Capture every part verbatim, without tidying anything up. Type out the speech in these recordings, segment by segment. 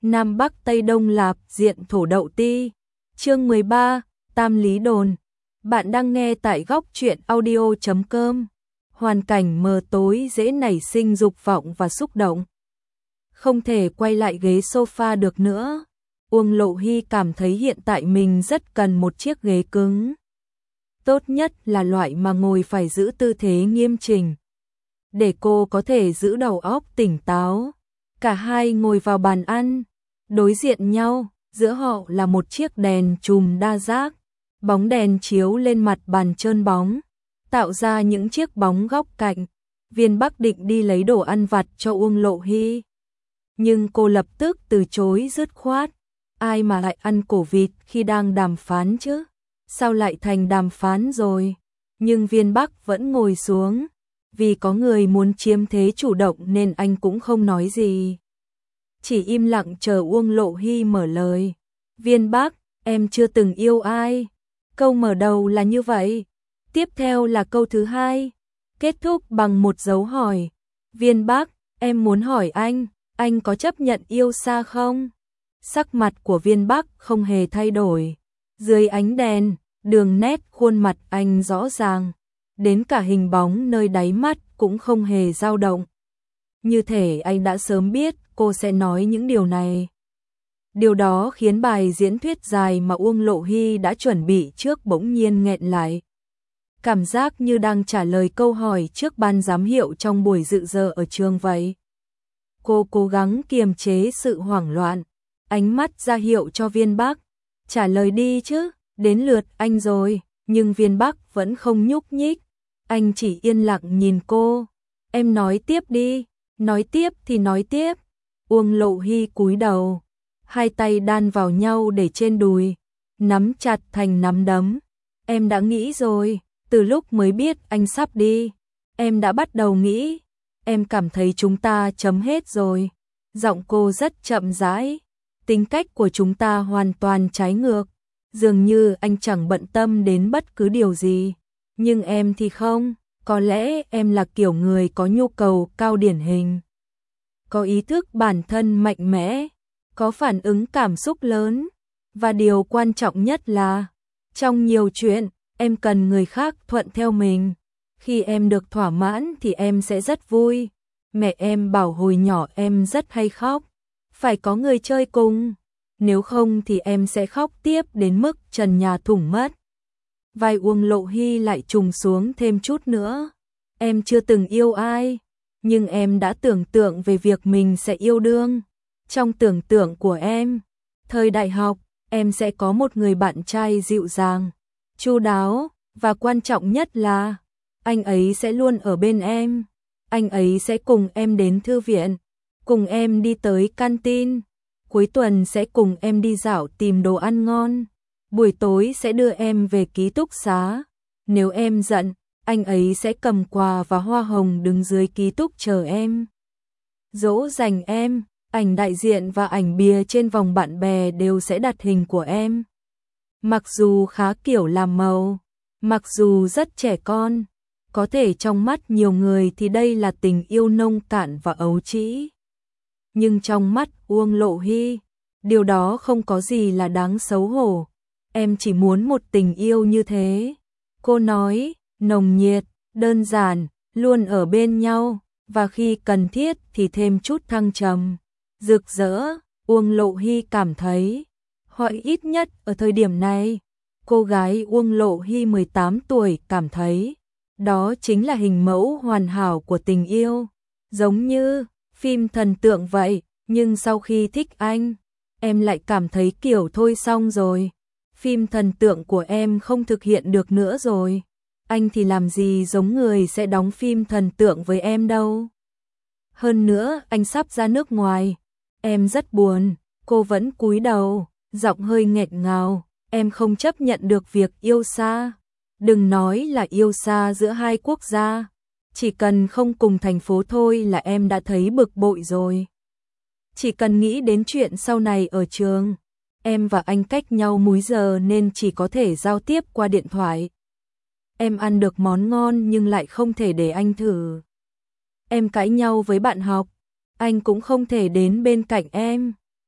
Nam Bắc Tây Đông Lạp diện thổ đậu ti. Chương mười ba, Tam Lý Đồn. Bạn đang nghe tại góc truyện audio chấm com. Hoàn cảnh mờ tối dễ nảy sinh dục vọng và xúc động. Không thể quay lại ghế sofa được nữa. Uông Lộ Hy cảm thấy hiện tại mình rất cần một chiếc ghế cứng. Tốt nhất là loại mà ngồi phải giữ tư thế nghiêm chỉnh, để cô có thể giữ đầu óc tỉnh táo. Cả hai ngồi vào bàn ăn, đối diện nhau, giữa họ là một chiếc đèn chùm đa giác. Bóng đèn chiếu lên mặt bàn trơn bóng, tạo ra những chiếc bóng góc cạnh. Viên Bắc định đi lấy đồ ăn vặt cho Uông Lộ Hy, nhưng cô lập tức từ chối dứt khoát. Ai mà lại ăn cổ vịt khi đang đàm phán chứ? Sao lại thành đàm phán rồi? Nhưng Viên Bắc vẫn ngồi xuống. Vì có người muốn chiếm thế chủ động nên anh cũng không nói gì, chỉ im lặng chờ Uông Lộ Hy mở lời. Viên Bắc, em chưa từng yêu ai. Câu mở đầu là như vậy. Tiếp theo là câu thứ hai, kết thúc bằng một dấu hỏi. Viên Bắc, em muốn hỏi anh, anh có chấp nhận yêu xa không? Sắc mặt của Viên Bắc không hề thay đổi. Dưới ánh đèn, đường nét khuôn mặt anh rõ ràng, đến cả hình bóng nơi đáy mắt cũng không hề dao động. Như thể anh đã sớm biết cô sẽ nói những điều này. Điều đó khiến bài diễn thuyết dài mà Uông Lộ Hy đã chuẩn bị trước bỗng nhiên nghẹn lại. Cảm giác như đang trả lời câu hỏi trước ban giám hiệu trong buổi dự giờ ở trường vậy. Cô cố gắng kiềm chế sự hoảng loạn, ánh mắt ra hiệu cho Viên Bắc. Trả lời đi chứ, đến lượt anh rồi. Nhưng Viên Bắc vẫn không nhúc nhích. Anh chỉ yên lặng nhìn cô. Em nói tiếp đi. Nói tiếp thì nói tiếp. Uông Lộ Hy cúi đầu, hai tay đan vào nhau để trên đùi, nắm chặt thành nắm đấm. Em đã nghĩ rồi, từ lúc mới biết anh sắp đi, em đã bắt đầu nghĩ. Em cảm thấy chúng ta chấm hết rồi. Giọng cô rất chậm rãi. Tính cách của chúng ta hoàn toàn trái ngược. Dường như anh chẳng bận tâm đến bất cứ điều gì. Nhưng em thì không. Có lẽ em là kiểu người có nhu cầu cao điển hình, có ý thức bản thân mạnh mẽ, có phản ứng cảm xúc lớn. Và điều quan trọng nhất là, trong nhiều chuyện, em cần người khác thuận theo mình. Khi em được thỏa mãn thì em sẽ rất vui. Mẹ em bảo hồi nhỏ em rất hay khóc, phải có người chơi cùng. Nếu không thì em sẽ khóc tiếp đến mức trần nhà thủng mất. Vai Uông Lộ Hy lại trùng xuống thêm chút nữa. Em chưa từng yêu ai, nhưng em đã tưởng tượng về việc mình sẽ yêu đương. Trong tưởng tượng của em, thời đại học, em sẽ có một người bạn trai dịu dàng, chu đáo, và quan trọng nhất là, anh ấy sẽ luôn ở bên em. Anh ấy sẽ cùng em đến thư viện, cùng em đi tới canteen. Cuối tuần sẽ cùng em đi dạo tìm đồ ăn ngon. Buổi tối sẽ đưa em về ký túc xá. Nếu em giận, anh ấy sẽ cầm quà và hoa hồng đứng dưới ký túc chờ em. Dỗ dành em, ảnh đại diện và ảnh bìa trên vòng bạn bè đều sẽ đặt hình của em. Mặc dù khá kiểu làm màu, mặc dù rất trẻ con, có thể trong mắt nhiều người thì đây là tình yêu nông cạn và ấu trĩ. Nhưng trong mắt Uông Lộ Hy, điều đó không có gì là đáng xấu hổ. Em chỉ muốn một tình yêu như thế. Cô nói, nồng nhiệt, đơn giản, luôn ở bên nhau, và khi cần thiết thì thêm chút thăng trầm, rực rỡ. Uông Lộ Hy cảm thấy, hoặc ít nhất ở thời điểm này, cô gái Uông Lộ Hy mười tám tuổi cảm thấy, đó chính là hình mẫu hoàn hảo của tình yêu. Giống như phim thần tượng vậy, nhưng sau khi thích anh, em lại cảm thấy kiểu thôi xong rồi. Phim thần tượng của em không thực hiện được nữa rồi. Anh thì làm gì giống người sẽ đóng phim thần tượng với em đâu. Hơn nữa, anh sắp ra nước ngoài. Em rất buồn. Cô vẫn cúi đầu, giọng hơi nghẹt ngào. Em không chấp nhận được việc yêu xa. Đừng nói là yêu xa giữa hai quốc gia. Chỉ cần không cùng thành phố thôi là em đã thấy bực bội rồi. Chỉ cần nghĩ đến chuyện sau này ở trường. Em và anh cách nhau múi giờ nên chỉ có thể giao tiếp qua điện thoại. Em ăn được món ngon nhưng lại không thể để anh thử. Em cãi nhau với bạn học, anh cũng không thể đến bên cạnh em.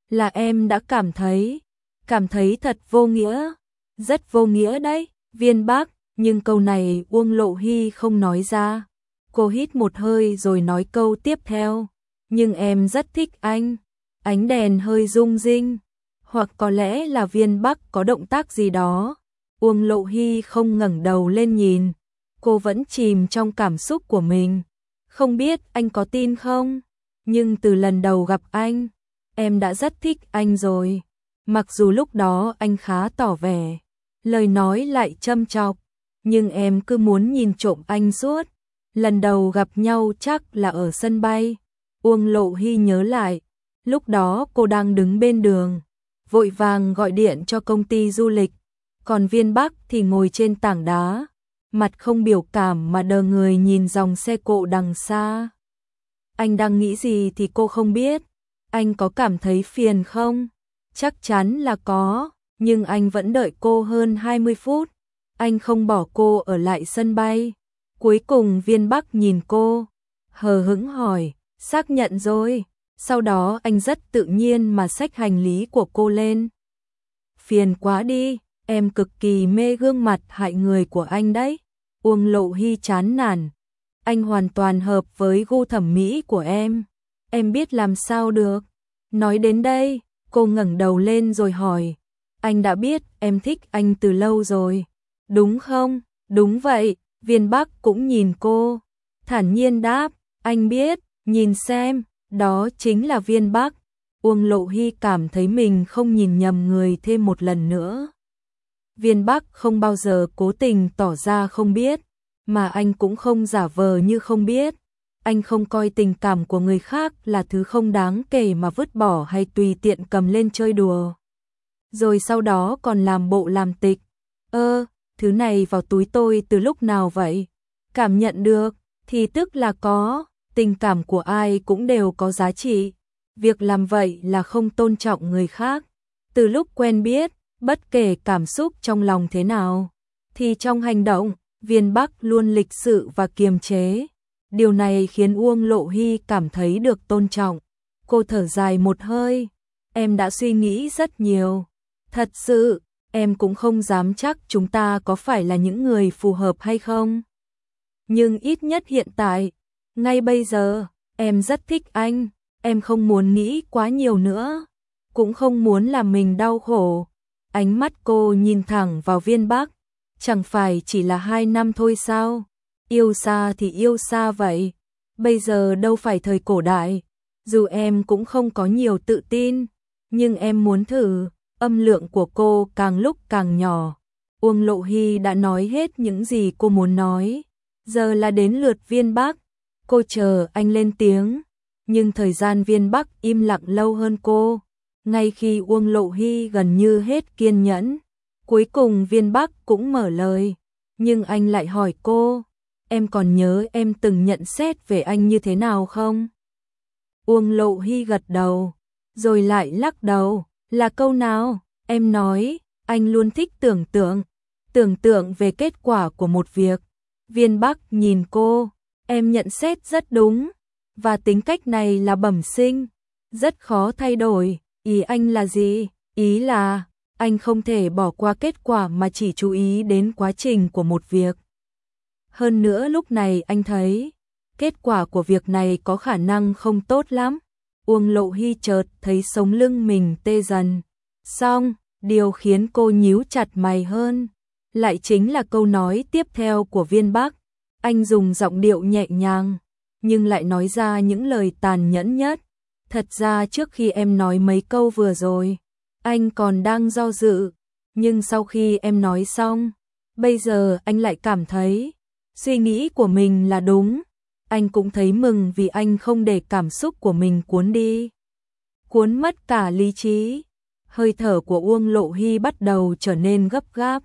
là em đã cảm thấy, cảm thấy thật vô nghĩa, rất vô nghĩa đấy, Viên Bắc, nhưng câu này Uông Lộ Hy không nói ra. Cô hít một hơi rồi nói câu tiếp theo, nhưng em rất thích anh. Ánh đèn hơi rung rinh, hoặc có lẽ là Viên Bắc có động tác gì đó. Uông Lộ Hy không ngẩng đầu lên nhìn, cô vẫn chìm trong cảm xúc của mình. Không biết anh có tin không, nhưng từ lần đầu gặp anh, em đã rất thích anh rồi. Mặc dù lúc đó anh khá tỏ vẻ, lời nói lại châm chọc, nhưng em cứ muốn nhìn trộm anh suốt. Lần đầu gặp nhau chắc là ở sân bay. Uông Lộ Hy nhớ lại, lúc đó cô đang đứng bên đường, vội vàng gọi điện cho công ty du lịch, còn Viên Bắc thì ngồi trên tảng đá, mặt không biểu cảm mà đờ người nhìn dòng xe cộ đằng xa. Anh đang nghĩ gì thì cô không biết. Anh có cảm thấy phiền không? Chắc chắn là có, nhưng anh vẫn đợi cô hơn hai mươi phút. Anh không bỏ cô ở lại sân bay. Cuối cùng Viên Bắc nhìn cô, hờ hững hỏi, xác nhận rồi. Sau đó anh rất tự nhiên mà xách hành lý của cô lên. Phiền quá đi, em cực kỳ mê gương mặt hại người của anh đấy. Uông Lộ Hy chán nản. Anh hoàn toàn hợp với gu thẩm mỹ của em. Em biết làm sao được. Nói đến đây, cô ngẩng đầu lên rồi hỏi, anh đã biết em thích anh từ lâu rồi, đúng không? Đúng vậy, Viên Bắc cũng nhìn cô, thản nhiên đáp, anh biết, nhìn xem, đó chính là Viên Bắc. Uông Lộ Hy cảm thấy mình không nhìn nhầm người thêm một lần nữa. Viên Bắc không bao giờ cố tình tỏ ra không biết, mà anh cũng không giả vờ như không biết. Anh không coi tình cảm của người khác là thứ không đáng kể mà vứt bỏ hay tùy tiện cầm lên chơi đùa. Rồi sau đó còn làm bộ làm tịch. Ơ, thứ này vào túi tôi từ lúc nào vậy? Cảm nhận được, thì tức là có, tình cảm của ai cũng đều có giá trị. Việc làm vậy là không tôn trọng người khác. Từ lúc quen biết, bất kể cảm xúc trong lòng thế nào, thì trong hành động, Viên Bắc luôn lịch sự và kiềm chế. Điều này khiến Uông Lộ Hy cảm thấy được tôn trọng. Cô thở dài một hơi, em đã suy nghĩ rất nhiều. Thật sự, em cũng không dám chắc chúng ta có phải là những người phù hợp hay không. Nhưng ít nhất hiện tại, ngay bây giờ, em rất thích anh. Em không muốn nghĩ quá nhiều nữa, cũng không muốn làm mình đau khổ. Ánh mắt cô nhìn thẳng vào Viên Bắc. Chẳng phải chỉ là hai năm thôi sao? Yêu xa thì yêu xa vậy. Bây giờ đâu phải thời cổ đại. Dù em cũng không có nhiều tự tin, nhưng em muốn thử. Âm lượng của cô càng lúc càng nhỏ. Uông Lộ Hy đã nói hết những gì cô muốn nói. Giờ là đến lượt Viên Bắc. Cô chờ anh lên tiếng. Nhưng thời gian Viên Bắc im lặng lâu hơn cô. Ngay khi Uông Lộ Hy gần như hết kiên nhẫn, cuối cùng Viên Bắc cũng mở lời. Nhưng anh lại hỏi cô, em còn nhớ em từng nhận xét về anh như thế nào không? Uông Lộ Hy gật đầu, rồi lại lắc đầu. Là câu nào? Em nói, anh luôn thích tưởng tượng, tưởng tượng về kết quả của một việc. Viên Bắc nhìn cô, em nhận xét rất đúng, và tính cách này là bẩm sinh, rất khó thay đổi. Ý anh là gì? Ý là, anh không thể bỏ qua kết quả mà chỉ chú ý đến quá trình của một việc. Hơn nữa lúc này anh thấy, kết quả của việc này có khả năng không tốt lắm. Uông Lộ Hy chợt thấy sống lưng mình tê dần. Xong, điều khiến cô nhíu chặt mày hơn, lại chính là câu nói tiếp theo của Viên Bắc. Anh dùng giọng điệu nhẹ nhàng, nhưng lại nói ra những lời tàn nhẫn nhất. Thật ra trước khi em nói mấy câu vừa rồi, anh còn đang do dự, nhưng sau khi em nói xong, bây giờ anh lại cảm thấy suy nghĩ của mình là đúng. Anh cũng thấy mừng vì anh không để cảm xúc của mình cuốn đi, cuốn mất cả lý trí. Hơi thở của Uông Lộ Hy bắt đầu trở nên gấp gáp.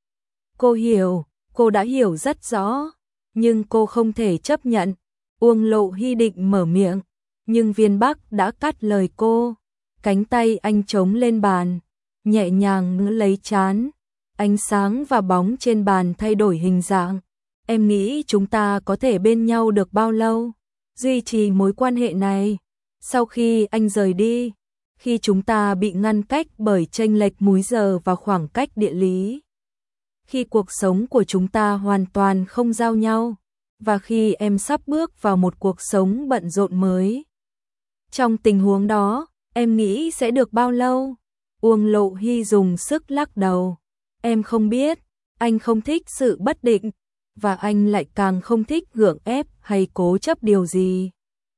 Cô hiểu, cô đã hiểu rất rõ, nhưng cô không thể chấp nhận. Uông Lộ Hy định mở miệng, nhưng Viên Bắc đã cắt lời cô. Cánh tay anh chống lên bàn, nhẹ nhàng ngữ lấy trán. Ánh sáng và bóng trên bàn thay đổi hình dạng. Em nghĩ chúng ta có thể bên nhau được bao lâu? Duy trì mối quan hệ này. Sau khi anh rời đi, khi chúng ta bị ngăn cách bởi chênh lệch múi giờ và khoảng cách địa lý. Khi cuộc sống của chúng ta hoàn toàn không giao nhau, và khi em sắp bước vào một cuộc sống bận rộn mới. Trong tình huống đó, em nghĩ sẽ được bao lâu? Uông Lộ Hy dùng sức lắc đầu. Em không biết, anh không thích sự bất định, và anh lại càng không thích gượng ép hay cố chấp điều gì.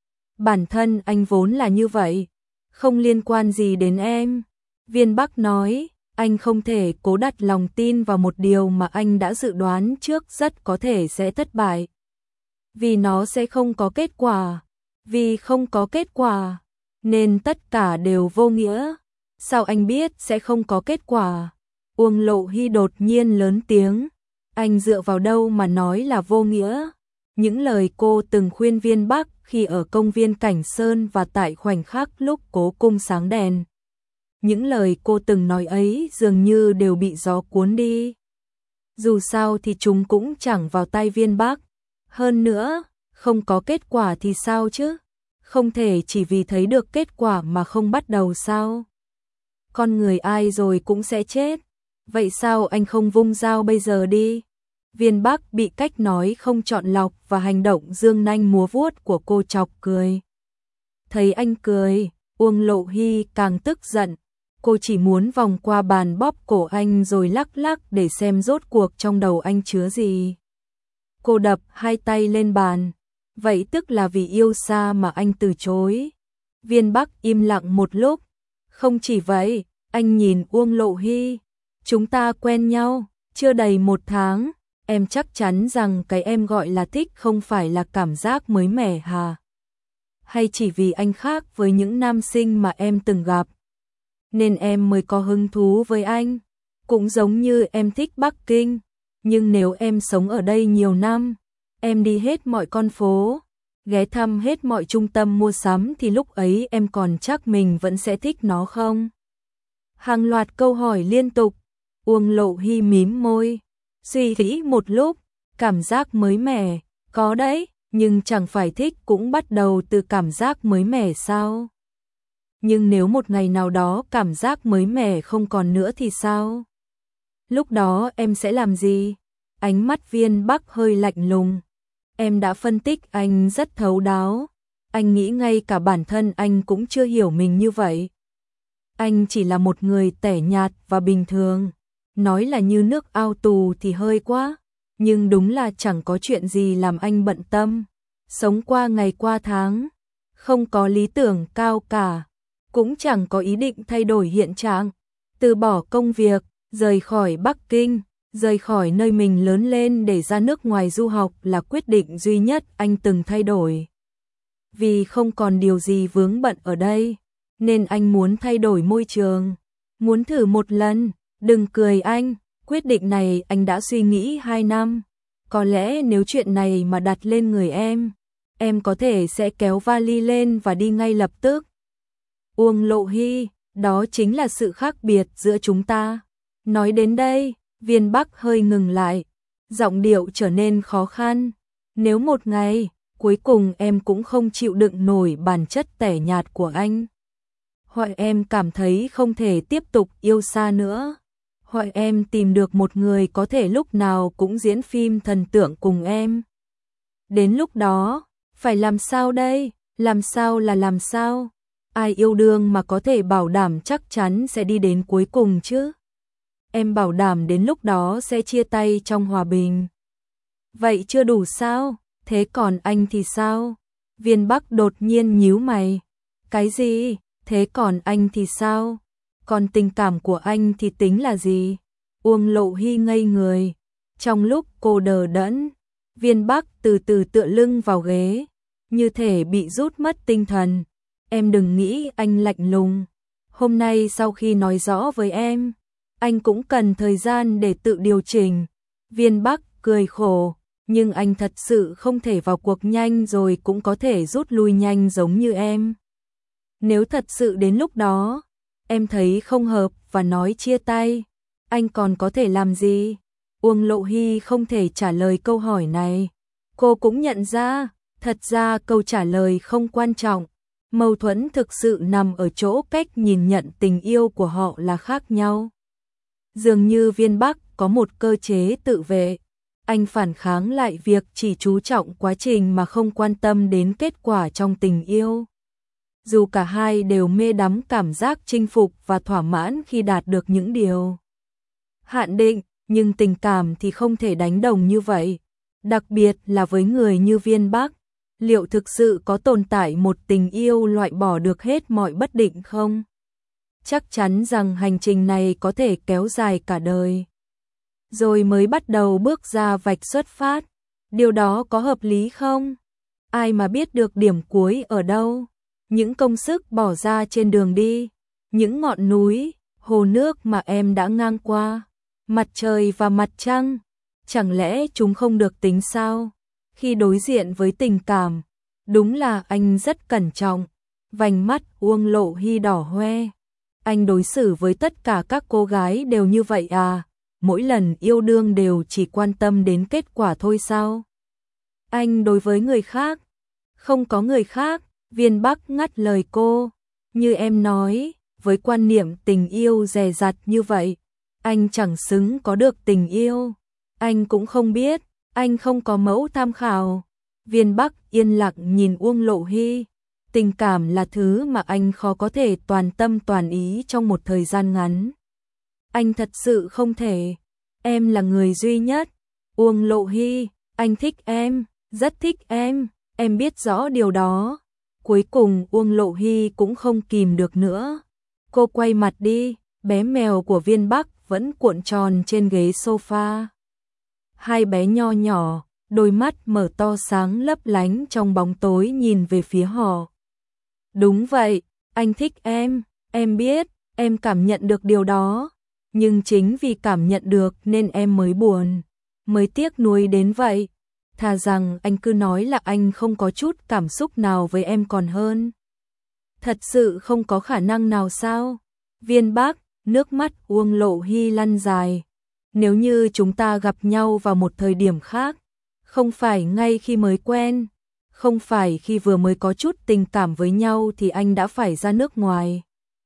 Bản thân anh vốn là như vậy, không liên quan gì đến em. Viên Bắc nói, anh không thể cố đặt lòng tin vào một điều mà anh đã dự đoán trước rất có thể sẽ thất bại. Vì nó sẽ không có kết quả. Vì không có kết quả, nên tất cả đều vô nghĩa. Sao anh biết sẽ không có kết quả? Uông Lộ Hy đột nhiên lớn tiếng. Anh dựa vào đâu mà nói là vô nghĩa? Những lời cô từng khuyên Viên Bắc khi ở công viên Cảnh Sơn và tại khoảnh khắc lúc cố cung sáng đèn. Những lời cô từng nói ấy dường như đều bị gió cuốn đi. Dù sao thì chúng cũng chẳng vào tai Viên Bắc. Hơn nữa, không có kết quả thì sao chứ? Không thể chỉ vì thấy được kết quả mà không bắt đầu sao? Con người ai rồi cũng sẽ chết. Vậy sao anh không vung dao bây giờ đi? Viên Bắc bị cách nói không chọn lọc và hành động dương nanh múa vuốt của cô chọc cười. Thấy anh cười, Uông Lộ Hy càng tức giận. Cô chỉ muốn vòng qua bàn bóp cổ anh rồi lắc lắc để xem rốt cuộc trong đầu anh chứa gì. Cô đập hai tay lên bàn. Vậy tức là vì yêu xa mà anh từ chối. Viên Bắc im lặng một lúc. Không chỉ vậy, anh nhìn Uông Lộ Hy. Chúng ta quen nhau, chưa đầy một tháng. Em chắc chắn rằng cái em gọi là thích không phải là cảm giác mới mẻ hả? Hay chỉ vì anh khác với những nam sinh mà em từng gặp, nên em mới có hứng thú với anh? Cũng giống như em thích Bắc Kinh. Nhưng nếu em sống ở đây nhiều năm, em đi hết mọi con phố, ghé thăm hết mọi trung tâm mua sắm thì lúc ấy em còn chắc mình vẫn sẽ thích nó không? Hàng loạt câu hỏi liên tục. Uông Lộ Hy mím môi, suy nghĩ một lúc, cảm giác mới mẻ, có đấy, nhưng chẳng phải thích cũng bắt đầu từ cảm giác mới mẻ sao? Nhưng nếu một ngày nào đó cảm giác mới mẻ không còn nữa thì sao? Lúc đó em sẽ làm gì? Ánh mắt Viên Bắc hơi lạnh lùng. Em đã phân tích anh rất thấu đáo. Anh nghĩ ngay cả bản thân anh cũng chưa hiểu mình như vậy. Anh chỉ là một người tẻ nhạt và bình thường. Nói là như nước ao tù thì hơi quá. Nhưng đúng là chẳng có chuyện gì làm anh bận tâm. Sống qua ngày qua tháng. Không có lý tưởng cao cả. Cũng chẳng có ý định thay đổi hiện trạng. Từ bỏ công việc, rời khỏi Bắc Kinh, rời khỏi nơi mình lớn lên để ra nước ngoài du học là quyết định duy nhất anh từng thay đổi. Vì không còn điều gì vướng bận ở đây, nên anh muốn thay đổi môi trường, muốn thử một lần. Đừng cười anh, quyết định này anh đã suy nghĩ hai năm. Có lẽ nếu chuyện này mà đặt lên người em, em có thể sẽ kéo vali lên và đi ngay lập tức. Uông Lộ Hy, đó chính là sự khác biệt giữa chúng ta. Nói đến đây, Viên Bắc hơi ngừng lại, giọng điệu trở nên khó khăn. Nếu một ngày, cuối cùng em cũng không chịu đựng nổi bản chất tẻ nhạt của anh, hoặc em cảm thấy không thể tiếp tục yêu xa nữa, hoặc em tìm được một người có thể lúc nào cũng diễn phim thần tượng cùng em. Đến lúc đó, phải làm sao đây? Làm sao là làm sao? Ai yêu đương mà có thể bảo đảm chắc chắn sẽ đi đến cuối cùng chứ? Em bảo đảm đến lúc đó sẽ chia tay trong hòa bình. Vậy chưa đủ sao? Thế còn anh thì sao? Viên Bắc đột nhiên nhíu mày. Cái gì? Thế còn anh thì sao? Còn tình cảm của anh thì tính là gì? Uông Lộ Hy ngây người. Trong lúc cô đờ đẫn, Viên Bắc từ từ tựa lưng vào ghế, như thể bị rút mất tinh thần. Em đừng nghĩ anh lạnh lùng. Hôm nay sau khi nói rõ với em, anh cũng cần thời gian để tự điều chỉnh. Viên Bắc cười khổ, nhưng anh thật sự không thể vào cuộc nhanh rồi cũng có thể rút lui nhanh giống như em. Nếu thật sự đến lúc đó, em thấy không hợp và nói chia tay, anh còn có thể làm gì? Uông Lộ Hy không thể trả lời câu hỏi này. Cô cũng nhận ra, thật ra câu trả lời không quan trọng. Mâu thuẫn thực sự nằm ở chỗ cách nhìn nhận tình yêu của họ là khác nhau. Dường như Viên Bắc có một cơ chế tự vệ, anh phản kháng lại việc chỉ chú trọng quá trình mà không quan tâm đến kết quả trong tình yêu. Dù cả hai đều mê đắm cảm giác chinh phục và thỏa mãn khi đạt được những điều hạn định, nhưng tình cảm thì không thể đánh đồng như vậy. Đặc biệt là với người như Viên Bắc, liệu thực sự có tồn tại một tình yêu loại bỏ được hết mọi bất định không? Chắc chắn rằng hành trình này có thể kéo dài cả đời. Rồi mới bắt đầu bước ra vạch xuất phát. Điều đó có hợp lý không? Ai mà biết được điểm cuối ở đâu? Những công sức bỏ ra trên đường đi, những ngọn núi, hồ nước mà em đã ngang qua, mặt trời và mặt trăng, chẳng lẽ chúng không được tính sao? Khi đối diện với tình cảm, đúng là anh rất cẩn trọng. Vành mắt Uông Lộ Hy đỏ hoe. Anh đối xử với tất cả các cô gái đều như vậy à? Mỗi lần yêu đương đều chỉ quan tâm đến kết quả thôi sao? Anh đối với người khác, không có người khác. Viên Bắc ngắt lời cô. Như em nói, với quan niệm tình yêu dè dặt như vậy, anh chẳng xứng có được tình yêu. Anh cũng không biết, anh không có mẫu tham khảo. Viên Bắc yên lặng nhìn Uông Lộ Hy. Tình cảm là thứ mà anh khó có thể toàn tâm toàn ý trong một thời gian ngắn. Anh thật sự không thể. Em là người duy nhất. Uông Lộ Hy, anh thích em, rất thích em, em biết rõ điều đó. Cuối cùng Uông Lộ Hy cũng không kìm được nữa. Cô quay mặt đi, bé mèo của Viên Bắc vẫn cuộn tròn trên ghế sofa. Hai bé nho nhỏ, đôi mắt mở to sáng lấp lánh trong bóng tối nhìn về phía họ. Đúng vậy, anh thích em, em biết, em cảm nhận được điều đó. Nhưng chính vì cảm nhận được nên em mới buồn, mới tiếc nuối đến vậy. Thà rằng anh cứ nói là anh không có chút cảm xúc nào với em còn hơn. Thật sự không có khả năng nào sao? Viên Bắc, nước mắt Uông Lộ Hy lăn dài. Nếu như chúng ta gặp nhau vào một thời điểm khác, không phải ngay khi mới quen, không phải khi vừa mới có chút tình cảm với nhau thì anh đã phải ra nước ngoài.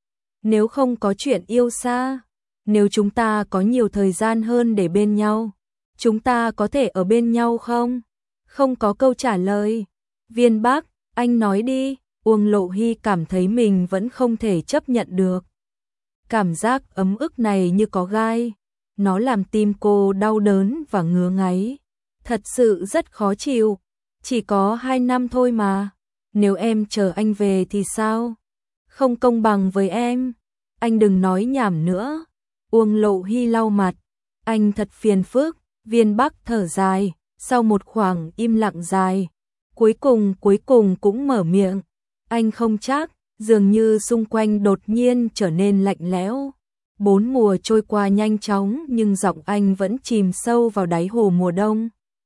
Nếu không có chuyện yêu xa, nếu chúng ta có nhiều thời gian hơn để bên nhau, chúng ta có thể ở bên nhau không? Không có câu trả lời. Viên Bắc, anh nói đi. Uông Lộ Hy cảm thấy mình vẫn không thể chấp nhận được. Cảm giác ấm ức này như có gai. Nó làm tim cô đau đớn và ngứa ngáy. Thật sự rất khó chịu. Chỉ có hai năm thôi mà. Nếu em chờ anh về thì sao? Không công bằng với em. Anh đừng nói nhảm nữa. Uông Lộ Hy lau mặt. Anh thật phiền phức. Viên Bắc thở dài. Sau một khoảng im lặng dài, cuối cùng cuối cùng cũng mở miệng. Anh không chắc, dường như xung quanh đột nhiên trở nên lạnh lẽo. Bốn mùa trôi qua nhanh chóng nhưng giọng anh vẫn chìm sâu vào đáy hồ mùa đông.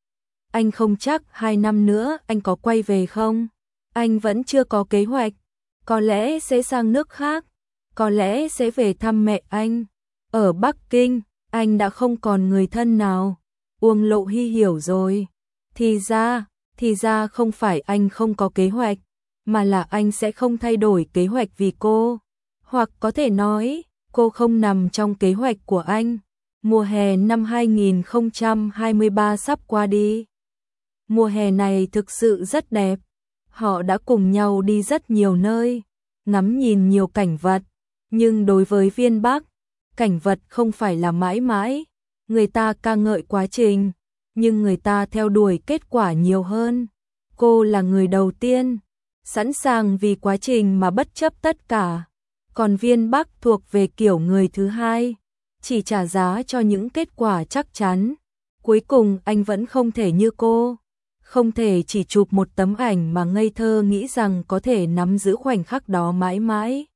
Anh không chắc hai năm nữa anh có quay về không? Anh vẫn chưa có kế hoạch. Có lẽ sẽ sang nước khác. Có lẽ sẽ về thăm mẹ anh. Ở Bắc Kinh, anh đã không còn người thân nào. Uông Lộ Hy hiểu rồi. Thì ra, thì ra không phải anh không có kế hoạch, mà là anh sẽ không thay đổi kế hoạch vì cô. Hoặc có thể nói, cô không nằm trong kế hoạch của anh. Mùa hè năm hai nghìn không trăm hai mươi ba sắp qua đi. Mùa hè này thực sự rất đẹp. Họ đã cùng nhau đi rất nhiều nơi, ngắm nhìn nhiều cảnh vật. Nhưng đối với Viên Bắc, cảnh vật không phải là mãi mãi. Người ta ca ngợi quá trình, nhưng người ta theo đuổi kết quả nhiều hơn. Cô là người đầu tiên, sẵn sàng vì quá trình mà bất chấp tất cả. Còn Viên Bắc thuộc về kiểu người thứ hai, chỉ trả giá cho những kết quả chắc chắn. Cuối cùng anh vẫn không thể như cô, không thể chỉ chụp một tấm ảnh mà ngây thơ nghĩ rằng có thể nắm giữ khoảnh khắc đó mãi mãi.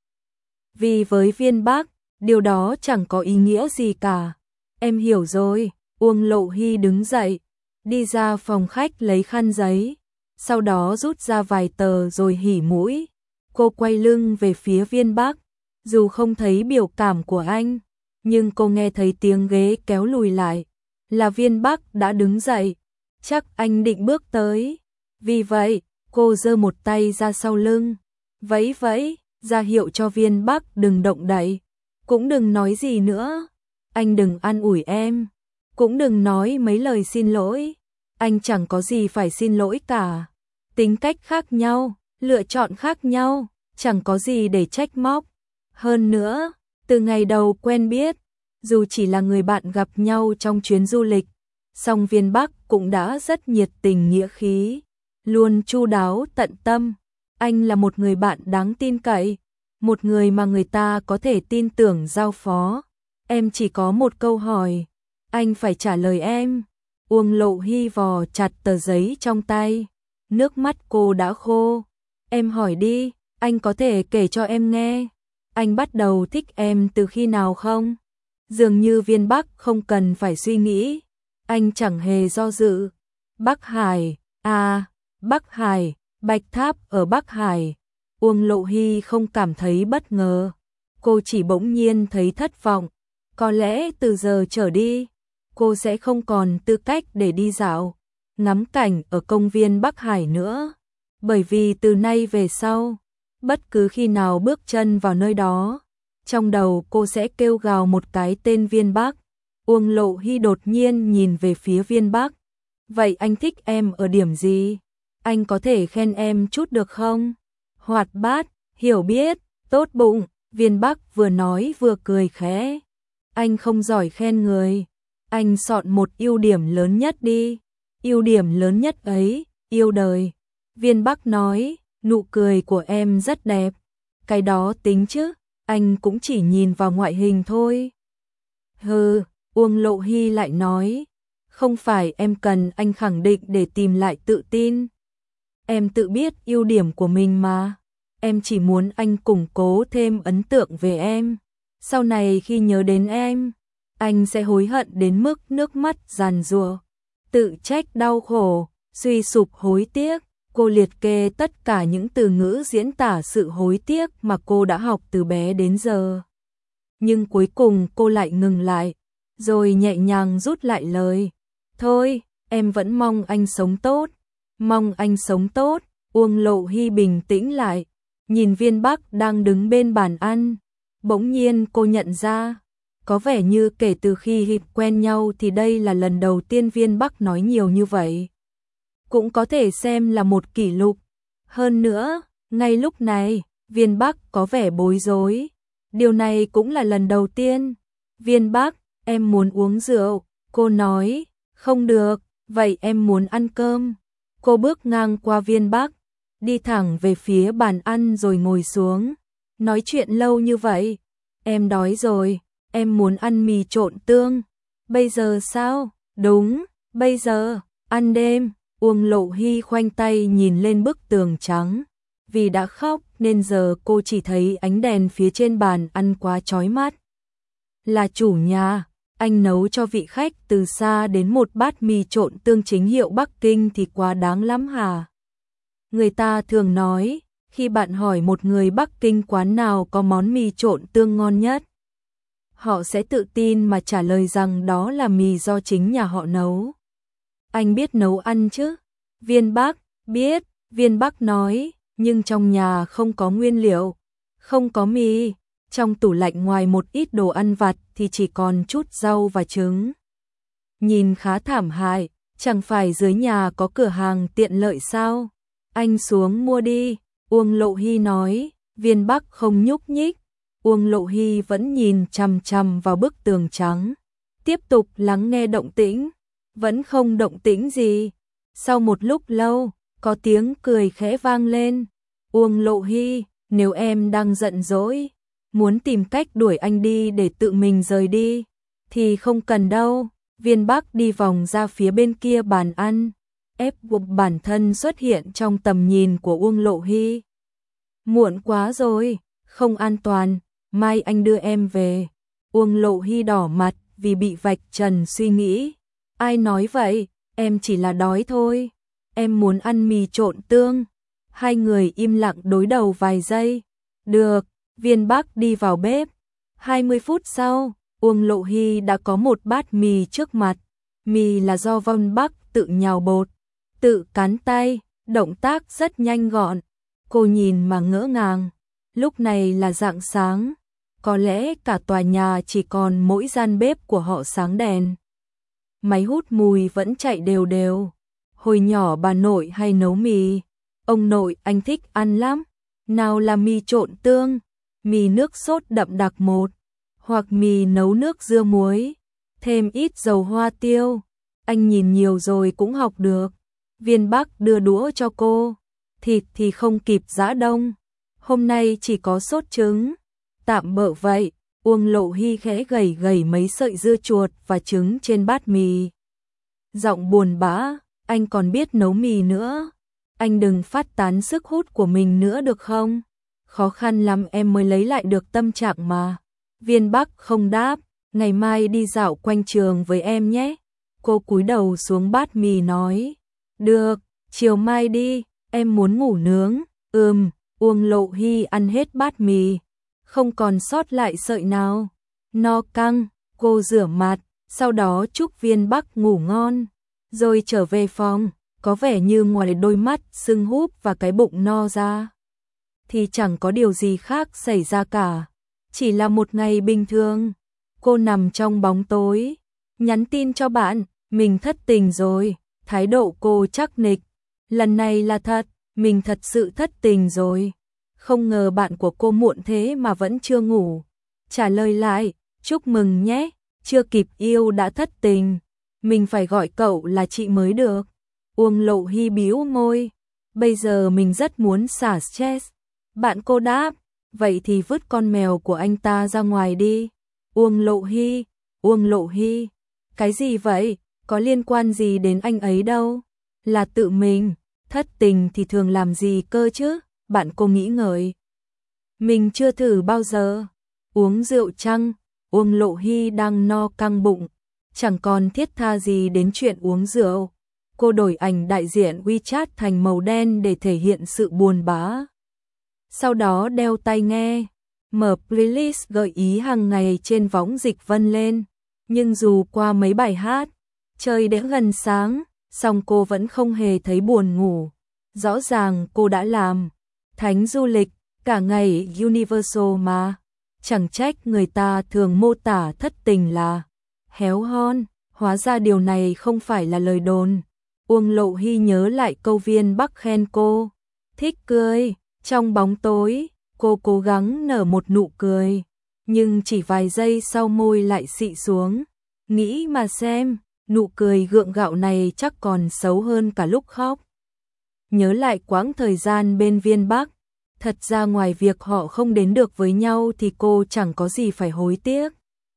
Vì với Viên Bắc, điều đó chẳng có ý nghĩa gì cả. Em hiểu rồi. Uông Lộ Hy đứng dậy, đi ra phòng khách lấy khăn giấy, sau đó rút ra vài tờ rồi hỉ mũi. Cô quay lưng về phía Viên Bắc, dù không thấy biểu cảm của anh, nhưng cô nghe thấy tiếng ghế kéo lùi lại, là Viên Bắc đã đứng dậy, chắc anh định bước tới. Vì vậy, cô giơ một tay ra sau lưng, vẫy vẫy, ra hiệu cho Viên Bắc đừng động đậy, cũng đừng nói gì nữa. Anh đừng an ủi em, cũng đừng nói mấy lời xin lỗi. Anh chẳng có gì phải xin lỗi cả. Tính cách khác nhau, lựa chọn khác nhau, chẳng có gì để trách móc. Hơn nữa, từ ngày đầu quen biết, dù chỉ là người bạn gặp nhau trong chuyến du lịch, song Viên Bắc cũng đã rất nhiệt tình nghĩa khí, luôn chu đáo tận tâm. Anh là một người bạn đáng tin cậy, một người mà người ta có thể tin tưởng giao phó. Em chỉ có một câu hỏi, anh phải trả lời em. Uông Lộ Hy vò chặt tờ giấy trong tay, nước mắt cô đã khô. Em hỏi đi, anh có thể kể cho em nghe. Anh bắt đầu thích em từ khi nào không? Dường như Viên Bắc không cần phải suy nghĩ, anh chẳng hề do dự. Bắc Hải, à, Bắc Hải, Bạch Tháp ở Bắc Hải. Uông Lộ Hy không cảm thấy bất ngờ, cô chỉ bỗng nhiên thấy thất vọng. Có lẽ từ giờ trở đi, cô sẽ không còn tư cách để đi dạo, ngắm cảnh ở công viên Bắc Hải nữa. Bởi vì từ nay về sau, bất cứ khi nào bước chân vào nơi đó, trong đầu cô sẽ kêu gào một cái tên Viên Bắc. Uông Lộ Hy đột nhiên nhìn về phía Viên Bắc. Vậy anh thích em ở điểm gì? Anh có thể khen em chút được không? Hoạt bát, hiểu biết, tốt bụng. Viên Bắc vừa nói vừa cười khẽ. Anh không giỏi khen người. Anh chọn một ưu điểm lớn nhất đi. Ưu điểm lớn nhất ấy, yêu đời. Viên Bắc nói, nụ cười của em rất đẹp. Cái đó tính chứ, anh cũng chỉ nhìn vào ngoại hình thôi. Hừ, Uông Lộ Hy lại nói, không phải em cần anh khẳng định để tìm lại tự tin. Em tự biết ưu điểm của mình mà. Em chỉ muốn anh củng cố thêm ấn tượng về em. Sau này khi nhớ đến em, anh sẽ hối hận đến mức nước mắt giàn giụa, tự trách đau khổ, suy sụp hối tiếc. Cô liệt kê tất cả những từ ngữ diễn tả sự hối tiếc mà cô đã học từ bé đến giờ. Nhưng cuối cùng cô lại ngừng lại, rồi nhẹ nhàng rút lại lời. Thôi, em vẫn mong anh sống tốt. Mong anh sống tốt. Uông Lộ Hy bình tĩnh lại, nhìn Viên Bắc đang đứng bên bàn ăn. Bỗng nhiên cô nhận ra, có vẻ như kể từ khi Hiệp quen nhau thì đây là lần đầu tiên Viên Bắc nói nhiều như vậy. Cũng có thể xem là một kỷ lục. Hơn nữa, ngay lúc này, Viên Bắc có vẻ bối rối. Điều này cũng là lần đầu tiên. Viên Bắc, em muốn uống rượu. Cô nói, không được, vậy em muốn ăn cơm. Cô bước ngang qua Viên Bắc, đi thẳng về phía bàn ăn rồi ngồi xuống. Nói chuyện lâu như vậy, em đói rồi, em muốn ăn mì trộn tương. Bây giờ sao? Đúng, bây giờ, ăn đêm. Uông Lộ Hy khoanh tay nhìn lên bức tường trắng. Vì đã khóc nên giờ cô chỉ thấy ánh đèn phía trên bàn ăn quá chói mắt. Là chủ nhà, anh nấu cho vị khách từ xa đến một bát mì trộn tương chính hiệu Bắc Kinh thì quá đáng lắm hả? Người ta thường nói, khi bạn hỏi một người Bắc Kinh quán nào có món mì trộn tương ngon nhất, họ sẽ tự tin mà trả lời rằng đó là mì do chính nhà họ nấu. Anh biết nấu ăn chứ? Viên Bắc, biết, Viên Bắc nói, nhưng trong nhà không có nguyên liệu, không có mì, trong tủ lạnh ngoài một ít đồ ăn vặt thì chỉ còn chút rau và trứng. Nhìn khá thảm hại, chẳng phải dưới nhà có cửa hàng tiện lợi sao? Anh xuống mua đi, Uông Lộ Hy nói. Viên Bắc không nhúc nhích. Uông Lộ Hy vẫn nhìn chằm chằm vào bức tường trắng, tiếp tục lắng nghe động tĩnh. Vẫn không động tĩnh gì. Sau một lúc lâu, có tiếng cười khẽ vang lên. Uông Lộ Hy, nếu em đang giận dỗi, muốn tìm cách đuổi anh đi để tự mình rời đi, thì không cần đâu. Viên Bắc đi vòng ra phía bên kia bàn ăn, ép buộc bản thân xuất hiện trong tầm nhìn của Uông Lộ Hy. Muộn quá rồi, không an toàn, mai anh đưa em về. Uông Lộ Hy đỏ mặt vì bị vạch trần suy nghĩ. Ai nói vậy, em chỉ là đói thôi. Em muốn ăn mì trộn tương. Hai người im lặng đối đầu vài giây. Được, Viên Bắc đi vào bếp. hai mươi phút sau, Uông Lộ Hy đã có một bát mì trước mặt. Mì là do Viên Bắc tự nhào bột, tự cán tay, động tác rất nhanh gọn. Cô nhìn mà ngỡ ngàng, lúc này là rạng sáng, có lẽ cả tòa nhà chỉ còn mỗi gian bếp của họ sáng đèn. Máy hút mùi vẫn chạy đều đều. Hồi nhỏ bà nội hay nấu mì, ông nội anh thích ăn lắm, nào là mì trộn tương, mì nước sốt đậm đặc một, hoặc mì nấu nước dưa muối, thêm ít dầu hoa tiêu. Anh nhìn nhiều rồi cũng học được. Viên Bắc đưa đũa cho cô, thịt thì không kịp giã đông, hôm nay chỉ có sốt trứng. Tạm bợ vậy. Uông Lộ Hy khẽ gẩy gẩy mấy sợi dưa chuột và trứng trên bát mì. Giọng buồn bã, anh còn biết nấu mì nữa. Anh đừng phát tán sức hút của mình nữa được không? Khó khăn lắm em mới lấy lại được tâm trạng mà. Viên Bắc không đáp, ngày mai đi dạo quanh trường với em nhé. Cô cúi đầu xuống bát mì nói, được, chiều mai đi, em muốn ngủ nướng. Ừm, Uông Lộ Hy ăn hết bát mì, không còn sót lại sợi nào. No căng, cô rửa mặt, sau đó chúc Viên Bắc ngủ ngon, rồi trở về phòng. Có vẻ như ngoài đôi mắt sưng húp và cái bụng no ra thì chẳng có điều gì khác xảy ra cả. Chỉ là một ngày bình thường. Cô nằm trong bóng tối, nhắn tin cho bạn, mình thất tình rồi. Thái độ cô chắc nịch, lần này là thật, mình thật sự thất tình rồi. Không ngờ bạn của cô muộn thế mà vẫn chưa ngủ. Trả lời lại, chúc mừng nhé, chưa kịp yêu đã thất tình. Mình phải gọi cậu là chị mới được. Uông Lộ Hy bĩu môi, bây giờ mình rất muốn xả stress. Bạn cô đáp, vậy thì vứt con mèo của anh ta ra ngoài đi. Uông Lộ Hy, Uông Lộ Hy, cái gì vậy, có liên quan gì đến anh ấy đâu. Là tự mình, thất tình thì thường làm gì cơ chứ, bạn cô nghĩ ngợi. Mình chưa thử bao giờ. Uống rượu chăng? Uông Lộ Hy đang no căng bụng, chẳng còn thiết tha gì đến chuyện uống rượu. Cô đổi ảnh đại diện WeChat thành màu đen để thể hiện sự buồn bã. Sau đó đeo tai nghe, mở playlist gợi ý hàng ngày trên võng dịch vân lên. Nhưng dù qua mấy bài hát, trời đã gần sáng, song cô vẫn không hề thấy buồn ngủ. Rõ ràng cô đã làm thánh du lịch, cả ngày Universal mà. Chẳng trách người ta thường mô tả thất tình là héo hon, hóa ra điều này không phải là lời đồn. Uông Lộ Hy nhớ lại câu Viên Bắc khen cô, thích cười. Trong bóng tối, cô cố gắng nở một nụ cười, nhưng chỉ vài giây sau môi lại xị xuống. Nghĩ mà xem, nụ cười gượng gạo này chắc còn xấu hơn cả lúc khóc. Nhớ lại quãng thời gian bên Viên Bắc, thật ra ngoài việc họ không đến được với nhau thì cô chẳng có gì phải hối tiếc.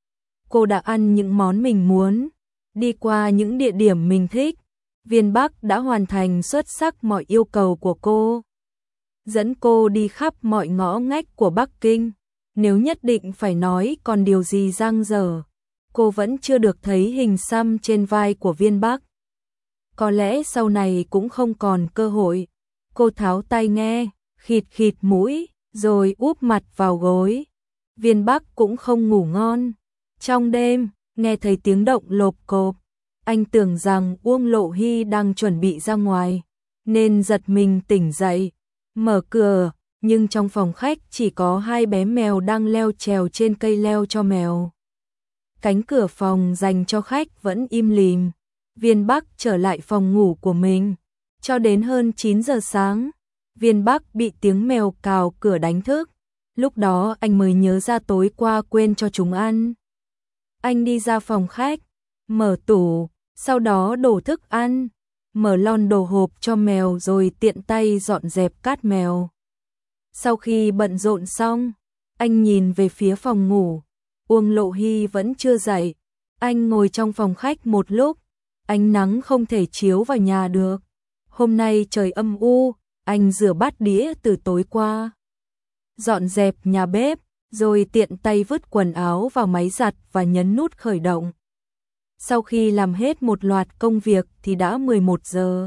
Cô đã ăn những món mình muốn, đi qua những địa điểm mình thích. Viên Bắc đã hoàn thành xuất sắc mọi yêu cầu của cô, dẫn cô đi khắp mọi ngõ ngách của Bắc Kinh. Nếu nhất định phải nói còn điều gì dang dở, cô vẫn chưa được thấy hình xăm trên vai của Viên Bắc. Có lẽ sau này cũng không còn cơ hội. Cô tháo tai nghe, khịt khịt mũi, rồi úp mặt vào gối. Viên Bắc cũng không ngủ ngon. Trong đêm, nghe thấy tiếng động lộp cộp, anh tưởng rằng Uông Lộ Hy đang chuẩn bị ra ngoài, nên giật mình tỉnh dậy, mở cửa, nhưng trong phòng khách chỉ có hai bé mèo đang leo trèo trên cây leo cho mèo. Cánh cửa phòng dành cho khách vẫn im lìm. Viên Bắc trở lại phòng ngủ của mình, cho đến hơn chín giờ sáng. Viên Bắc bị tiếng mèo cào cửa đánh thức, lúc đó anh mới nhớ ra tối qua quên cho chúng ăn. Anh đi ra phòng khách, mở tủ, sau đó đổ thức ăn, mở lon đồ hộp cho mèo rồi tiện tay dọn dẹp cát mèo. Sau khi bận rộn xong, anh nhìn về phía phòng ngủ. Uông Lộ Hy vẫn chưa dậy. Anh ngồi trong phòng khách một lúc, ánh nắng không thể chiếu vào nhà được. Hôm nay trời âm u, anh rửa bát đĩa từ tối qua, dọn dẹp nhà bếp, rồi tiện tay vứt quần áo vào máy giặt và nhấn nút khởi động. Sau khi làm hết một loạt công việc thì đã mười một giờ,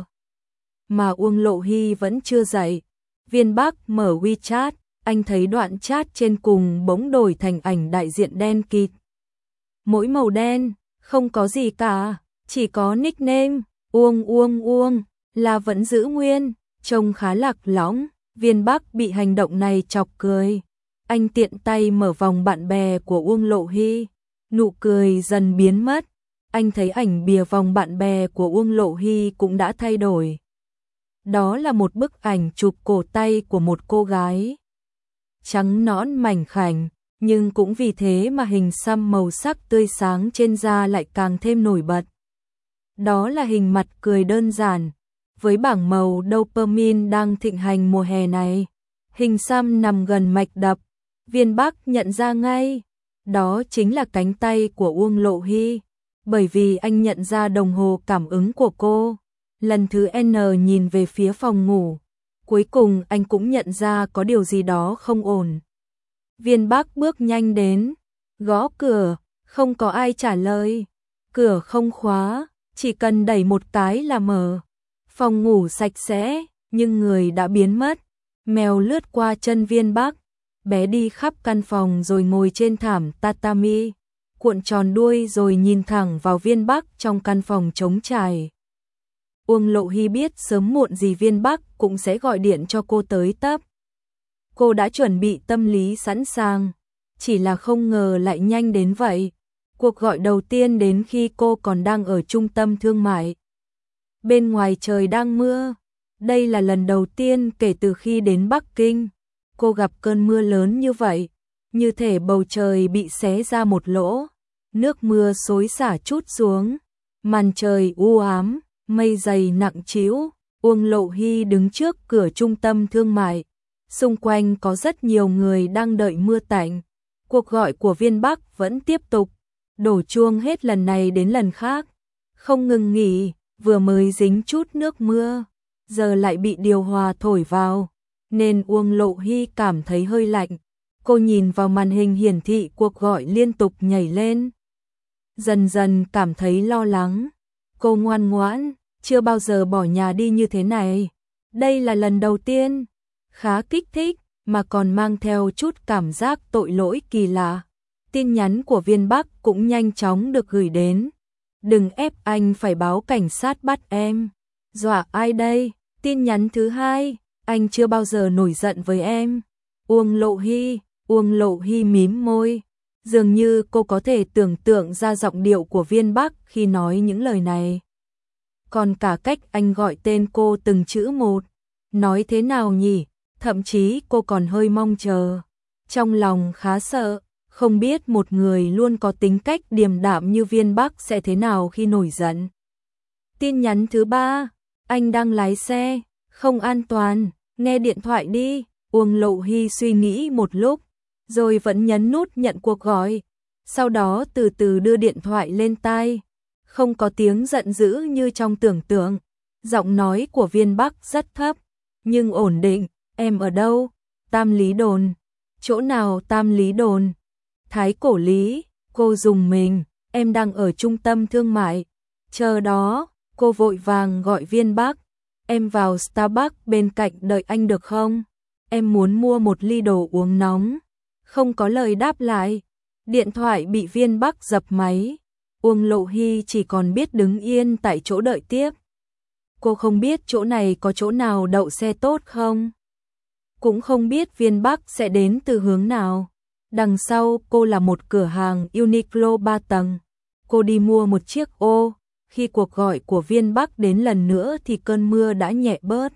mà Uông Lộ Hy vẫn chưa dậy. Viên Bắc mở WeChat, anh thấy đoạn chat trên cùng bỗng đổi thành ảnh đại diện đen kịt. Mỗi màu đen, không có gì cả, chỉ có nickname, Uông Uông Uông, là vẫn giữ nguyên, trông khá lạc lõng. Viên Bắc bị hành động này chọc cười. Anh tiện tay mở vòng bạn bè của Uông Lộ Hy. Nụ cười dần biến mất. Anh thấy ảnh bìa vòng bạn bè của Uông Lộ Hy cũng đã thay đổi. Đó là một bức ảnh chụp cổ tay của một cô gái. Trắng nõn mảnh khảnh, nhưng cũng vì thế mà hình xăm màu sắc tươi sáng trên da lại càng thêm nổi bật. Đó là hình mặt cười đơn giản. Với bảng màu dopamine đang thịnh hành mùa hè này, hình xăm nằm gần mạch đập. Viên Bắc nhận ra ngay. Đó chính là cánh tay của Uông Lộ Hy. Bởi vì anh nhận ra đồng hồ cảm ứng của cô. Lần thứ N nhìn về phía phòng ngủ. Cuối cùng anh cũng nhận ra có điều gì đó không ổn. Viên Bắc bước nhanh đến. Gõ cửa. Không có ai trả lời. Cửa không khóa. Chỉ cần đẩy một cái là mở. Phòng ngủ sạch sẽ. Nhưng người đã biến mất. Mèo lướt qua chân Viên Bắc. Bé đi khắp căn phòng rồi ngồi trên thảm tatami. Cuộn tròn đuôi rồi nhìn thẳng vào Viên Bắc trong căn phòng trống trải. Uông Lộ Hy biết sớm muộn gì Viên Bắc cũng sẽ gọi điện cho cô tới tấp. Cô đã chuẩn bị tâm lý sẵn sàng, chỉ là không ngờ lại nhanh đến vậy. Cuộc gọi đầu tiên đến khi cô còn đang ở trung tâm thương mại. Bên ngoài trời đang mưa. Đây là lần đầu tiên kể từ khi đến Bắc Kinh, cô gặp cơn mưa lớn như vậy, như thể bầu trời bị xé ra một lỗ. Nước mưa xối xả trút xuống, màn trời u ám, mây dày nặng trĩu. Uông Lộ Hy đứng trước cửa trung tâm thương mại. Xung quanh có rất nhiều người đang đợi mưa tạnh. Cuộc gọi của Viên Bắc vẫn tiếp tục, đổ chuông hết lần này đến lần khác, không ngừng nghỉ. Vừa mới dính chút nước mưa, giờ lại bị điều hòa thổi vào, nên Uông Lộ Hy cảm thấy hơi lạnh. Cô nhìn vào màn hình hiển thị cuộc gọi liên tục nhảy lên. Dần dần cảm thấy lo lắng. Cô ngoan ngoãn, chưa bao giờ bỏ nhà đi như thế này. Đây là lần đầu tiên, khá kích thích, mà còn mang theo chút cảm giác tội lỗi kỳ lạ. Tin nhắn của Viên Bắc cũng nhanh chóng được gửi đến. Đừng ép anh phải báo cảnh sát bắt em. Dọa ai đây? Tin nhắn thứ hai, anh chưa bao giờ nổi giận với em. Uông Lộ Hy, Uông Lộ Hy mím môi. Dường như cô có thể tưởng tượng ra giọng điệu của Viên Bắc khi nói những lời này. Còn cả cách anh gọi tên cô từng chữ một. Nói thế nào nhỉ? Thậm chí cô còn hơi mong chờ. Trong lòng khá sợ, không biết một người luôn có tính cách điềm đạm như Viên Bắc sẽ thế nào khi nổi giận. Tin nhắn thứ ba, anh đang lái xe, không an toàn, nghe điện thoại đi. Uông Lộ Hy suy nghĩ một lúc, rồi vẫn nhấn nút nhận cuộc gọi. Sau đó từ từ đưa điện thoại lên tai. Không có tiếng giận dữ như trong tưởng tượng. Giọng nói của Viên Bắc rất thấp, nhưng ổn định. Em ở đâu? Tam Lý Đồn. Chỗ nào Tam Lý Đồn? Thái Cổ Lý. Cô dùng mình. Em đang ở trung tâm thương mại. Chờ đó. Cô vội vàng gọi Viên Bắc. Em vào Starbucks bên cạnh đợi anh được không? Em muốn mua một ly đồ uống nóng. Không có lời đáp lại. Điện thoại bị Viên Bắc dập máy. Uông Lộ Hy chỉ còn biết đứng yên tại chỗ đợi tiếp. Cô không biết chỗ này có chỗ nào đậu xe tốt không? Cũng không biết Viên Bắc sẽ đến từ hướng nào. Đằng sau cô là một cửa hàng Uniqlo ba tầng. Cô đi mua một chiếc ô. Khi cuộc gọi của Viên Bắc đến lần nữa thì cơn mưa đã nhẹ bớt.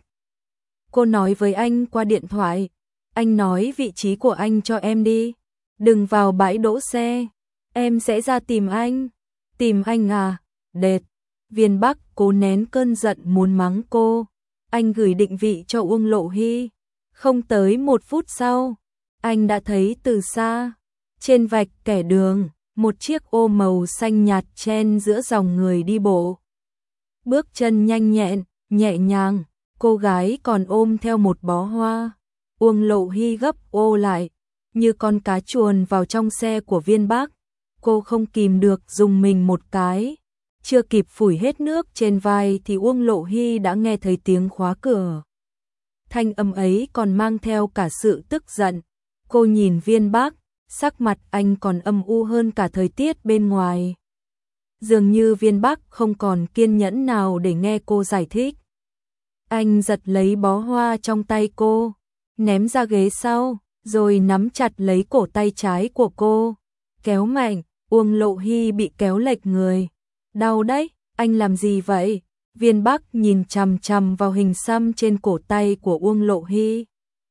Cô nói với anh qua điện thoại. Anh nói vị trí của anh cho em đi. Đừng vào bãi đỗ xe. Em sẽ ra tìm anh. Tìm anh à? Đệt. Viên Bắc cố nén cơn giận muốn mắng cô. Anh gửi định vị cho Uông Lộ Hy. Không tới một phút sau, anh đã thấy từ xa, trên vạch kẻ đường, một chiếc ô màu xanh nhạt chen giữa dòng người đi bộ. Bước chân nhanh nhẹn, nhẹ nhàng, cô gái còn ôm theo một bó hoa. Uông Lộ Hy gấp ô lại, như con cá chuồn vào trong xe của Viên Bắc. Cô không kìm được dùng mình một cái. Chưa kịp phủi hết nước trên vai thì Uông Lộ Hy đã nghe thấy tiếng khóa cửa. Thanh âm ấy còn mang theo cả sự tức giận. Cô nhìn Viên Bắc, sắc mặt anh còn âm u hơn cả thời tiết bên ngoài. Dường như Viên Bắc không còn kiên nhẫn nào để nghe cô giải thích. Anh giật lấy bó hoa trong tay cô. ném ra ghế sau, rồi nắm chặt lấy cổ tay trái của cô, kéo mạnh. Uông Lộ Hy bị kéo lệch người. Đau đấy, anh làm gì vậy? Viên Bắc nhìn chằm chằm vào hình xăm trên cổ tay của Uông Lộ Hy.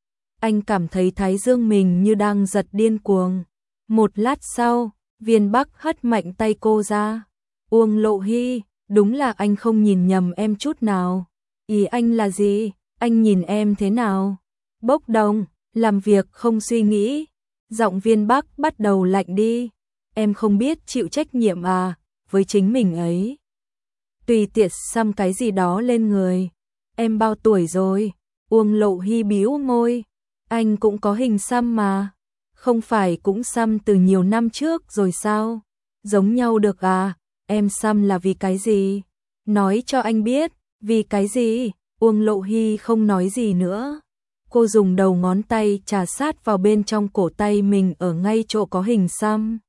Anh cảm thấy thái dương mình như đang giật điên cuồng. Một lát sau, Viên Bắc hất mạnh tay cô ra. Uông Lộ Hy, đúng là anh không nhìn nhầm em chút nào. Ý anh là gì? Anh nhìn em thế nào? Bốc đồng, làm việc không suy nghĩ. Giọng Viên Bắc bắt đầu lạnh đi. Em không biết chịu trách nhiệm à, với chính mình ấy. Tùy tiện xăm cái gì đó lên người. Em bao tuổi rồi? Uông Lộ Hy bĩu môi. Anh cũng có hình xăm mà. Không phải cũng xăm từ nhiều năm trước rồi sao? Giống nhau được à? Em xăm là vì cái gì? Nói cho anh biết, vì cái gì? Uông Lộ Hy không nói gì nữa. Cô dùng đầu ngón tay chà sát vào bên trong cổ tay mình ở ngay chỗ có hình xăm.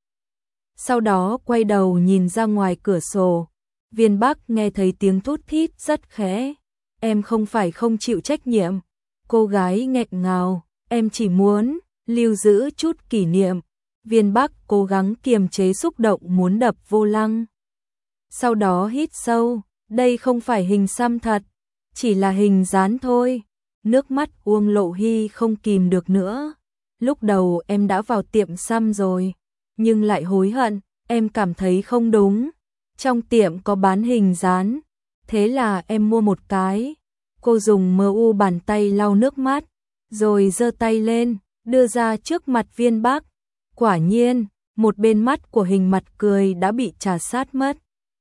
Sau đó quay đầu nhìn ra ngoài cửa sổ. Viên Bắc nghe thấy tiếng thút thít rất khẽ. Em không phải không chịu trách nhiệm. Cô gái nghẹn ngào, em chỉ muốn lưu giữ chút kỷ niệm. Viên Bắc cố gắng kiềm chế xúc động muốn đập vô lăng. Sau đó hít sâu, đây không phải hình xăm thật, chỉ là hình dán thôi. Nước mắt Uông Lộ Hy không kìm được nữa. Lúc đầu em đã vào tiệm xăm rồi, nhưng lại hối hận, em cảm thấy không đúng. Trong tiệm có bán hình dán, thế là em mua một cái. Cô dùng mờ u bàn tay lau nước mắt, rồi giơ tay lên, đưa ra trước mặt Viên Bắc. Quả nhiên, một bên mắt của hình mặt cười đã bị trà sát mất.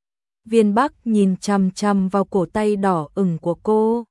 Viên Bắc nhìn chằm chằm vào cổ tay đỏ ửng của cô.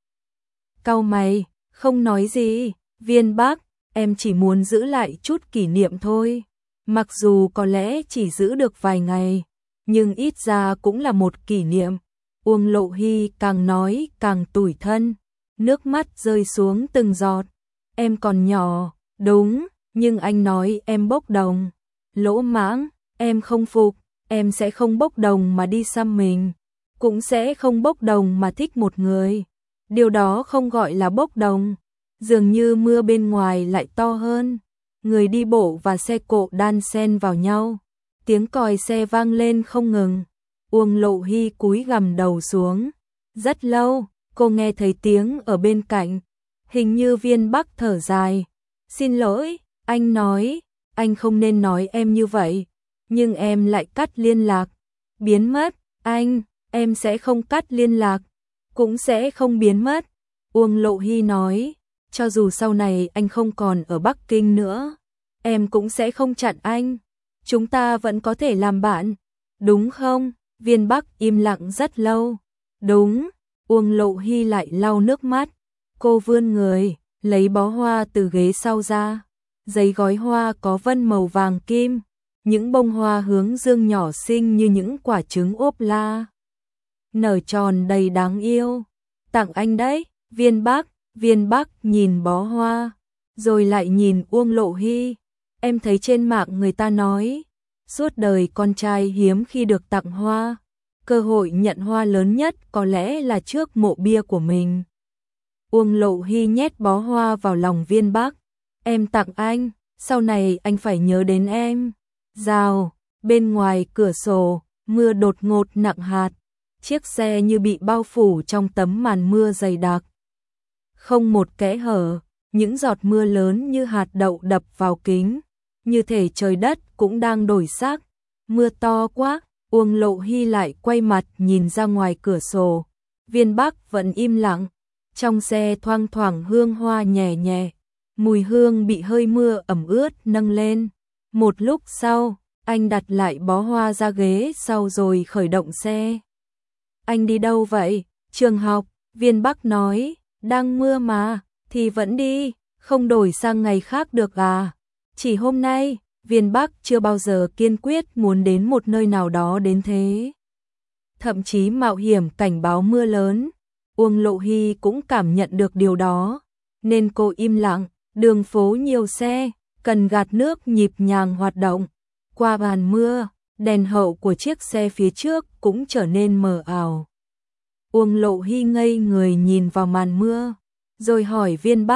Cau mày, không nói gì. Viên Bắc, em chỉ muốn giữ lại chút kỷ niệm thôi. Mặc dù có lẽ chỉ giữ được vài ngày, nhưng ít ra cũng là một kỷ niệm. Uông Lộ Hy càng nói càng tủi thân, nước mắt rơi xuống từng giọt. Em còn nhỏ, đúng, nhưng anh nói em bốc đồng. Lỗ mãng, em không phục, em sẽ không bốc đồng mà đi xăm mình, cũng sẽ không bốc đồng mà thích một người. Điều đó không gọi là bốc đồng. Dường như mưa bên ngoài lại to hơn. Người đi bộ và xe cộ đan xen vào nhau. Tiếng còi xe vang lên không ngừng. Uông Lộ Hy cúi gằm đầu xuống. Rất lâu, cô nghe thấy tiếng ở bên cạnh. Hình như Viên Bắc thở dài. Xin lỗi, anh nói, anh không nên nói em như vậy. Nhưng em lại cắt liên lạc. Biến mất, anh, em sẽ không cắt liên lạc. Cũng sẽ không biến mất. Uông Lộ Hy nói, cho dù sau này anh không còn ở Bắc Kinh nữa, em cũng sẽ không chặn anh. Chúng ta vẫn có thể làm bạn, đúng không? Viên Bắc im lặng rất lâu. Đúng. Uông Lộ Hy lại lau nước mắt. Cô vươn người, lấy bó hoa từ ghế sau ra. Giấy gói hoa có vân màu vàng kim. Những bông hoa hướng dương nhỏ xinh như những quả trứng ốp la. Nở tròn đầy đáng yêu. Tặng anh đấy, Viên Bắc. Viên Bắc nhìn bó hoa, rồi lại nhìn Uông Lộ Hy. Em thấy trên mạng người ta nói, suốt đời con trai hiếm khi được tặng hoa. Cơ hội nhận hoa lớn nhất có lẽ là trước mộ bia của mình. Uông Lộ Hy nhét bó hoa vào lòng Viên Bắc. Em tặng anh, sau này anh phải nhớ đến em. Rào, bên ngoài cửa sổ, mưa đột ngột nặng hạt. Chiếc xe như bị bao phủ trong tấm màn mưa dày đặc. Không một kẽ hở, những giọt mưa lớn như hạt đậu đập vào kính. Như thể trời đất cũng đang đổi sắc. Mưa to quá, Uông Lộ Hy lại quay mặt nhìn ra ngoài cửa sổ. Viên Bắc vẫn im lặng. Trong xe thoang thoảng hương hoa nhẹ nhẹ. Mùi hương bị hơi mưa ẩm ướt nâng lên. Một lúc sau, anh đặt lại bó hoa ra ghế sau rồi khởi động xe. Anh đi đâu vậy? Trường học, Viên Bắc nói. Đang mưa mà, thì vẫn đi, không đổi sang ngày khác được à? Chỉ hôm nay, Viên Bắc chưa bao giờ kiên quyết muốn đến một nơi nào đó đến thế. Thậm chí mạo hiểm cảnh báo mưa lớn. Uông Lộ Hy cũng cảm nhận được điều đó, nên cô im lặng. Đường phố nhiều xe, cần gạt nước nhịp nhàng hoạt động. Qua màn mưa, đèn hậu của chiếc xe phía trước cũng trở nên mờ ảo. Uông Lộ Hy ngây người nhìn vào màn mưa, rồi hỏi Viên Bắc,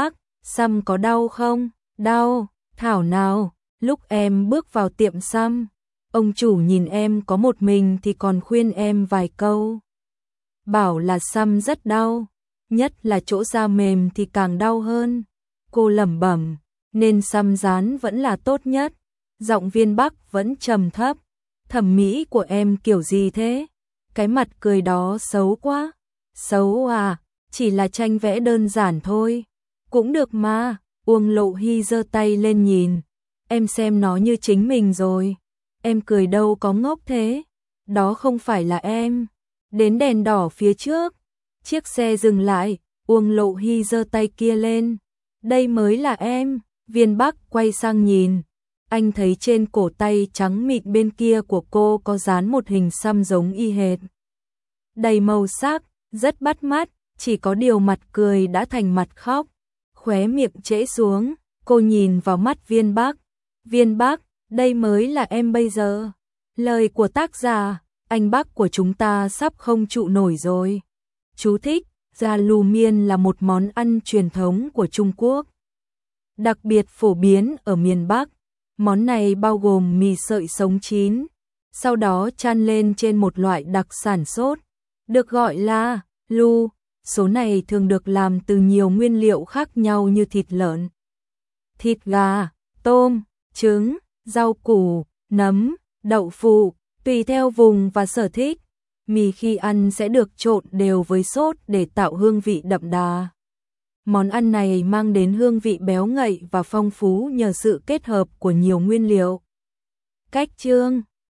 Xăm có đau không? Đau, thảo nào, lúc em bước vào tiệm xăm, ông chủ nhìn em có một mình thì còn khuyên em vài câu. Bảo là xăm rất đau, nhất là chỗ da mềm thì càng đau hơn. Cô lẩm bẩm, nên xăm dán vẫn là tốt nhất. Giọng Viên Bắc vẫn trầm thấp. Thẩm mỹ của em kiểu gì thế? Cái mặt cười đó xấu quá. Xấu à, chỉ là tranh vẽ đơn giản thôi. Cũng được mà. Uông Lộ Hy giơ tay lên nhìn. Em xem nó như chính mình rồi. Em cười đâu có ngốc thế. Đó không phải là em. Đến đèn đỏ phía trước. Chiếc xe dừng lại. Uông Lộ Hy giơ tay kia lên. Đây mới là em. Viên Bắc quay sang nhìn. Anh thấy trên cổ tay trắng mịn bên kia của cô có dán một hình xăm giống y hệt. Đầy màu sắc, rất bắt mắt, chỉ có điều mặt cười đã thành mặt khóc. Khóe miệng trễ xuống, cô nhìn vào mắt Viên Bắc. Viên Bắc, đây mới là em bây giờ. Lời của tác giả, anh Bắc của chúng ta sắp không trụ nổi rồi. Chú thích, da lù miên là một món ăn truyền thống của Trung Quốc. Đặc biệt phổ biến ở miền Bắc. Món này bao gồm mì sợi sống chín, sau đó chan lên trên một loại đặc sản sốt, được gọi là lu. Số này thường được làm từ nhiều nguyên liệu khác nhau như thịt lợn, thịt gà, tôm, trứng, rau củ, nấm, đậu phụ, tùy theo vùng và sở thích. Mì khi ăn sẽ được trộn đều với sốt để tạo hương vị đậm đà. Món ăn này mang đến hương vị béo ngậy và phong phú nhờ sự kết hợp của nhiều nguyên liệu. Cách chương